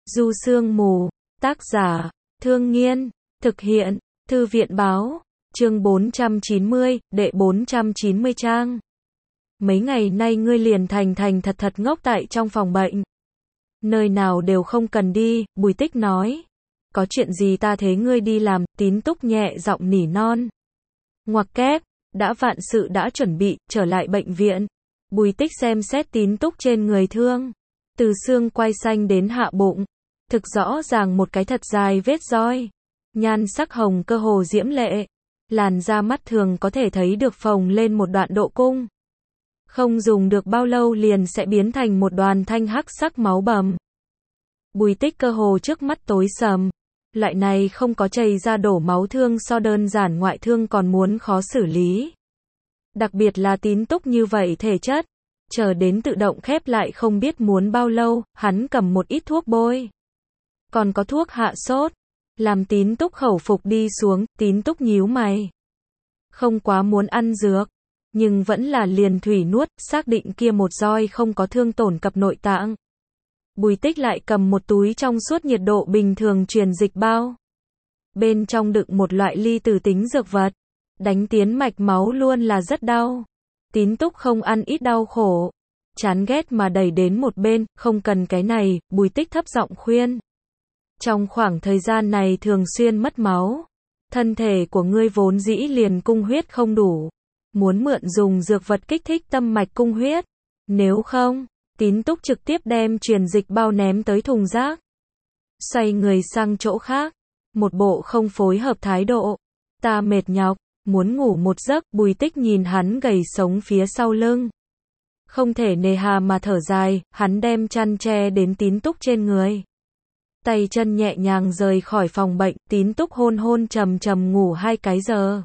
Du Sương Mù, tác giả, Thương Nghiên, thực hiện, Thư viện báo, chương 490, đệ 490 trang. Mấy ngày nay ngươi liền thành thật ngốc tại trong phòng bệnh. Nơi nào đều không cần đi, Bùi Tích nói. Có chuyện gì ta thế ngươi đi làm, Tín Túc nhẹ giọng nỉ non. Ngoặc kép, đã vạn sự đã chuẩn bị, trở lại bệnh viện. Bùi Tích xem xét Tín Túc trên người thương. Từ xương quai xanh đến hạ bụng. Thực rõ ràng một cái thật dài vết roi. Nhan sắc hồng cơ hồ diễm lệ. Làn da mắt thường có thể thấy được phồng lên một đoạn độ cung. Không dùng được bao lâu liền sẽ biến thành một đoàn thanh hắc sắc máu bầm. Bùi Tích cơ hồ trước mắt tối sầm. Loại này không có chảy ra đổ máu thương so đơn giản ngoại thương còn muốn khó xử lý. Đặc biệt là Tín Túc như vậy thể chất. Chờ đến tự động khép lại không biết muốn bao lâu, hắn cầm một ít thuốc bôi. Còn có thuốc hạ sốt. Làm Tín Túc khẩu phục đi xuống, Tín Túc nhíu mày. Không quá muốn ăn dược. Nhưng vẫn là liền thủy nuốt, xác định kia một roi không có thương tổn cập nội tạng. Bùi Tích lại cầm một túi trong suốt nhiệt độ bình thường truyền dịch bao. Bên trong đựng một loại ly tử tính dược vật. Đánh tiến mạch máu luôn là rất đau. Tín Túc không ăn ít đau khổ. Chán ghét mà đẩy đến một bên, không cần cái này, Bùi Tích thấp giọng khuyên. Trong khoảng thời gian này thường xuyên mất máu. Thân thể của ngươi vốn dĩ liền cung huyết không đủ. Muốn mượn dùng dược vật kích thích tâm mạch cung huyết. Nếu không, Tín Túc trực tiếp đem truyền dịch bao ném tới thùng rác. Xoay người sang chỗ khác. Một bộ không phối hợp thái độ. Ta mệt nhọc, muốn ngủ một giấc, Bùi Tích nhìn hắn gầy sống phía sau lưng. Không thể nề hà mà thở dài, hắn đem chăn che đến Tín Túc trên người. Tay chân nhẹ nhàng rời khỏi phòng bệnh, Tín Túc hôn trầm ngủ 2 cái giờ.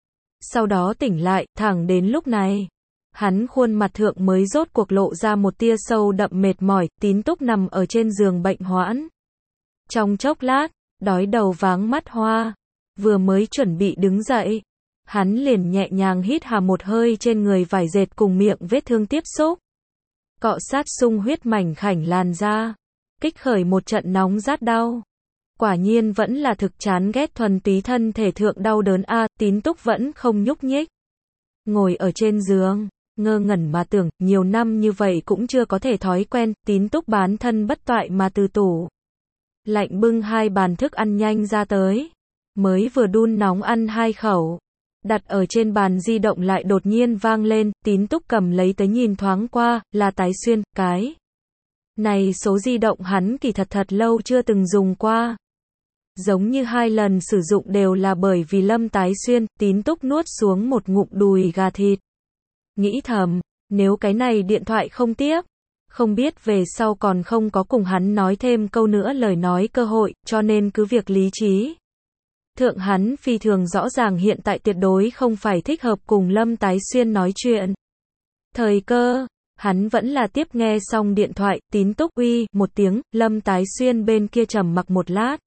Sau đó tỉnh lại, thẳng đến lúc này. Hắn khuôn mặt thượng mới rốt cuộc lộ ra một tia sâu đậm mệt mỏi, Tín Túc nằm ở trên giường bệnh hoãn. Trong chốc lát, đói đầu váng mắt hoa. Vừa mới chuẩn bị đứng dậy. Hắn liền nhẹ nhàng hít hà một hơi trên người vải dệt cùng miệng vết thương tiếp xúc. Cọ sát sung huyết mảnh khảnh làn da. Kích khởi một trận nóng rát đau. Quả nhiên vẫn là thực chán ghét thuần túy thân thể thượng đau đớn a. Tín Túc vẫn không nhúc nhích. Ngồi ở trên giường, ngơ ngẩn mà tưởng, nhiều năm như vậy cũng chưa có thể thói quen. Tín Túc bán thân bất toại mà từ tủ lạnh bưng 2 bàn thức ăn nhanh ra tới. Mới vừa đun nóng ăn 2 khẩu. Đặt ở trên bàn di động lại đột nhiên vang lên, Tín Túc cầm lấy tới nhìn thoáng qua, là Tái Xuyên, cái này số di động hắn kỳ thật lâu chưa từng dùng qua. Giống như 2 lần sử dụng đều là bởi vì Lâm Tái Xuyên. Tín Túc nuốt xuống một ngụm đùi gà thịt. Nghĩ thầm, nếu cái này điện thoại không tiếp, không biết về sau còn không có cùng hắn nói thêm câu nữa lời nói cơ hội, cho nên cứ việc lý trí. Thượng hắn phi thường rõ ràng hiện tại tuyệt đối không phải thích hợp cùng Lâm Tái Xuyên nói chuyện. Thời cơ, hắn vẫn là tiếp nghe xong điện thoại, Tín Túc uy một tiếng, Lâm Tái Xuyên bên kia trầm mặc một lát.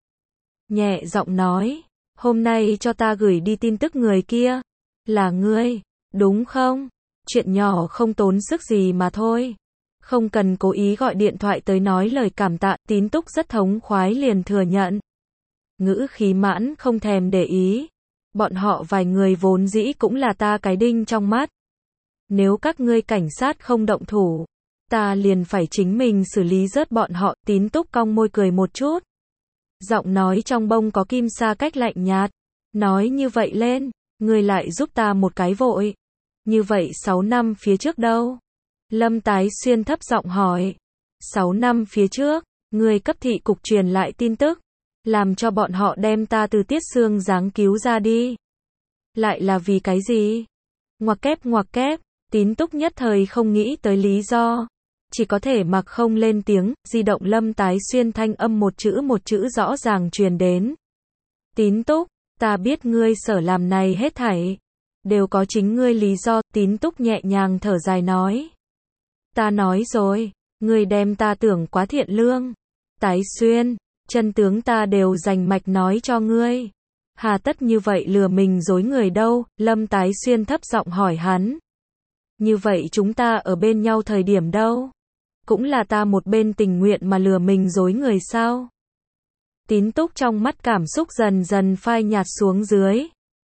Nhẹ giọng nói, hôm nay cho ta gửi đi tin tức người kia. Là ngươi, đúng không? Chuyện nhỏ không tốn sức gì mà thôi. Không cần cố ý gọi điện thoại tới nói lời cảm tạ, Tín Túc rất thống khoái liền thừa nhận. Ngữ khí mãn không thèm để ý. Bọn họ vài người vốn dĩ cũng là ta cái đinh trong mắt. Nếu các ngươi cảnh sát không động thủ, ta liền phải chính mình xử lý rớt bọn họ. Tín Túc cong môi cười một chút. Giọng nói trong bông có kim sa cách lạnh nhạt. Nói như vậy lên, ngươi lại giúp ta một cái vội. Như vậy 6 năm phía trước đâu? Lâm Tái Xuyên thấp giọng hỏi. 6 năm phía trước, ngươi cấp thị cục truyền lại tin tức. Làm cho bọn họ đem ta từ Tiết Xương giáng cứu ra đi. Lại là vì cái gì? Ngoặc kép, Tín Túc nhất thời không nghĩ tới lý do. Chỉ có thể mặc không lên tiếng, di động Lâm Tái Xuyên thanh âm một chữ rõ ràng truyền đến. Tín Túc, ta biết ngươi sở làm này hết thảy. Đều có chính ngươi lý do, Tín Túc nhẹ nhàng thở dài nói. Ta nói rồi, ngươi đem ta tưởng quá thiện lương. Tái Xuyên, chân tướng ta đều rành mạch nói cho ngươi. Hà tất như vậy lừa mình dối người đâu? Lâm Tái Xuyên thấp giọng hỏi hắn. Như vậy chúng ta ở bên nhau thời điểm đâu? cũng là ta một bên tình nguyện mà lừa mình dối người sao? Tín Túc trong mắt cảm xúc dần dần phai nhạt xuống dưới.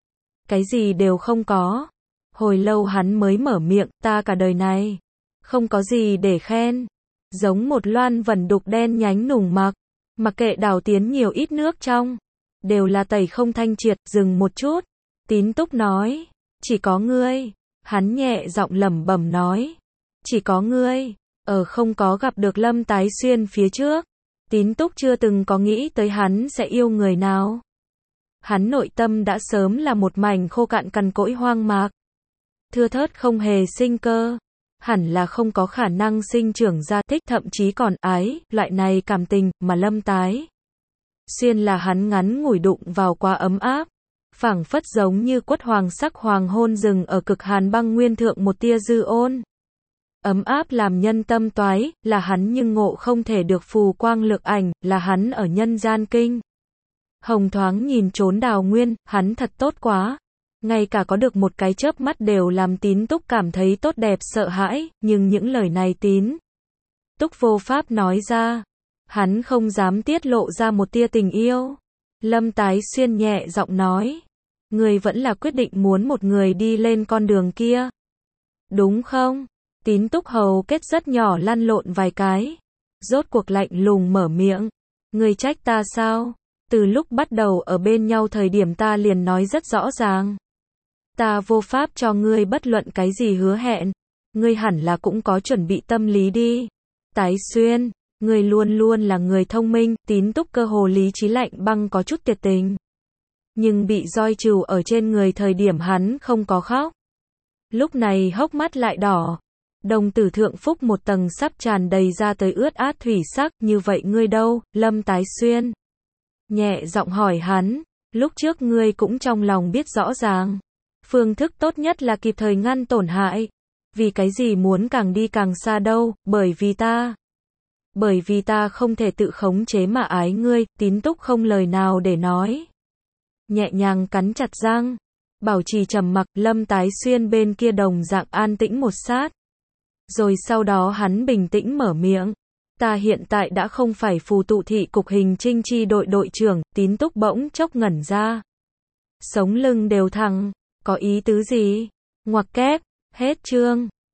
Cái gì đều không có. Hồi lâu hắn mới mở miệng, ta cả đời này không có gì để khen. Giống một loan vẩn đục đen nhánh nùng mặc kệ đào tiến nhiều ít nước trong, đều là tẩy không thanh triệt. Dừng một chút, Tín Túc nói, chỉ có ngươi. Hắn nhẹ giọng lẩm bẩm nói, chỉ có ngươi. Ở không có gặp được Lâm Tái Xuyên phía trước, Tín Túc chưa từng có nghĩ tới hắn sẽ yêu người nào. Hắn nội tâm đã sớm là một mảnh khô cạn cằn cỗi hoang mạc, thưa thớt không hề sinh cơ, hẳn là không có khả năng sinh trưởng ra thích, thậm chí còn ái, loại này cảm tình, mà Lâm Tái Xuyên là hắn ngắn ngủi đụng vào quá ấm áp, phảng phất giống như quất hoàng sắc hoàng hôn rừng ở cực hàn băng nguyên thượng một tia dư ôn. Ấm áp làm nhân tâm toái, là hắn nhưng ngộ không thể được phù quang lược ảnh, là hắn ở nhân gian kinh. Hồng thoáng nhìn trốn đào nguyên, hắn thật tốt quá. Ngay cả có được một cái chớp mắt đều làm Tín Túc cảm thấy tốt đẹp sợ hãi, nhưng những lời này Tín Túc vô pháp nói ra. Hắn không dám tiết lộ ra một tia tình yêu. Lâm Tái Xuyên nhẹ giọng nói, người vẫn là quyết định muốn một người đi lên con đường kia, đúng không? Tín Túc hầu kết rất nhỏ lăn lộn vài cái, rốt cuộc lạnh lùng mở miệng, người trách ta sao? Từ lúc bắt đầu ở bên nhau thời điểm ta liền nói rất rõ ràng, ta vô pháp cho ngươi bất luận cái gì hứa hẹn, ngươi hẳn là cũng có chuẩn bị tâm lý đi. Tái Xuyên, ngươi luôn luôn là người thông minh. Tín Túc cơ hồ lý trí lạnh băng có chút tuyệt tình, nhưng bị roi trừ ở trên người thời điểm hắn không có khóc, lúc này hốc mắt lại đỏ, đồng tử thượng phúc một tầng sắp tràn đầy ra tới ướt át thủy sắc. Như vậy ngươi đâu? Lâm Tái Xuyên nhẹ giọng hỏi hắn, lúc trước ngươi cũng trong lòng biết rõ ràng, phương thức tốt nhất là kịp thời ngăn tổn hại, vì cái gì muốn càng đi càng xa đâu? Bởi vì ta không thể tự khống chế mà ái ngươi. Tín Túc không lời nào để nói, nhẹ nhàng cắn chặt răng, bảo trì trầm mặc. Lâm Tái Xuyên bên kia đồng dạng an tĩnh một sát, rồi sau đó hắn bình tĩnh mở miệng, ta hiện tại đã không phải phù tụ thị cục hình trinh chi đội đội trưởng. Tín Túc bỗng chốc ngẩn ra, sống lưng đều thẳng, có ý tứ gì? Ngoặc kép, hết chương.